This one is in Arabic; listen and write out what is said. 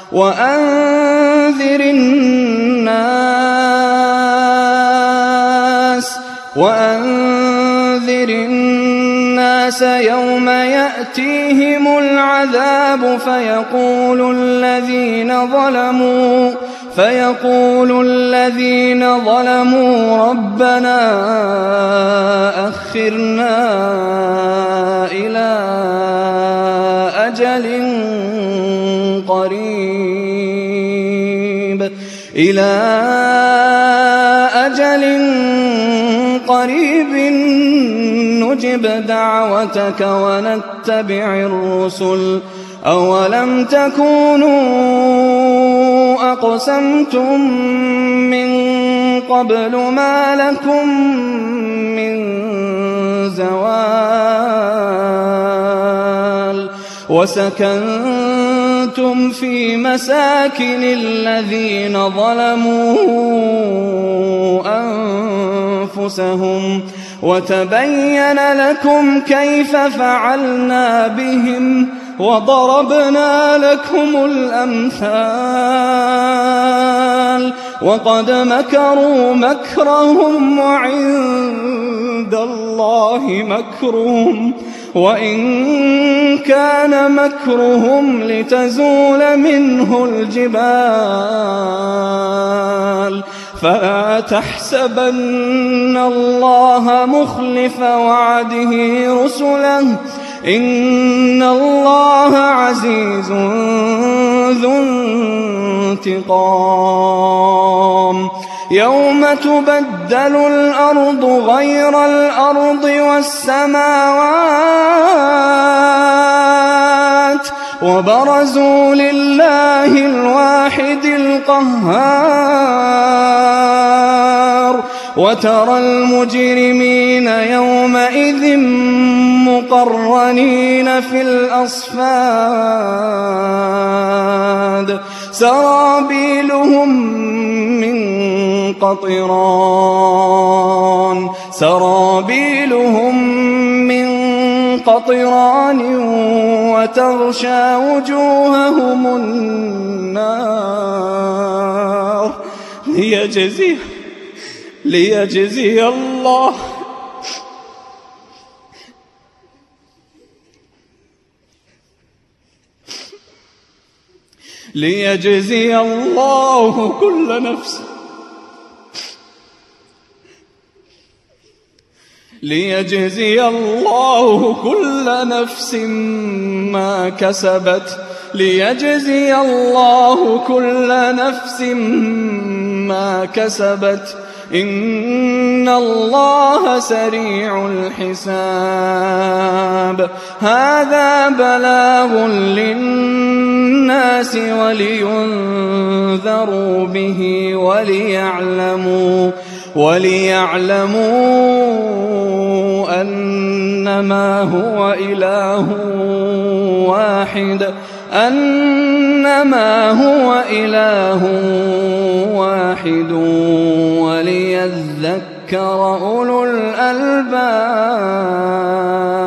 وأنذر الناس يوم يأتيهم العذاب فيقول الذين ظلموا ربنا أخرنا إلى أجل قريب نجب دعوتك ونتبع الرسل أولم تكونوا أقسمتم من قبل ما لكم من زوال وسكنتم في مساكن الذين ظلموا أنفسهم وتبين لكم كيف فعلنا بهم وضربنا لكم الأمثال وقد مكروا مكرهم وعند الله مكرهم وإن كان مكرهم لتزول منه الجبال فلا تحسبن الله مخلف وعده رسله إن الله عزيز ذو انتقام يوم تبدل الأرض غير الأرض والسماوات وبرزوا لله الواحد القهار وترى المجرمين يومئذ مقرنين في الأصفاد سرابيلهم من قطران وتغشى وجوههم النار ليجزي الله كل نفس ما كسبت إن الله سريع الحساب هذا بلاغ للناس ولينذروا به وليعلموا أنما هو إله واحد وليذكر أولو الألباب.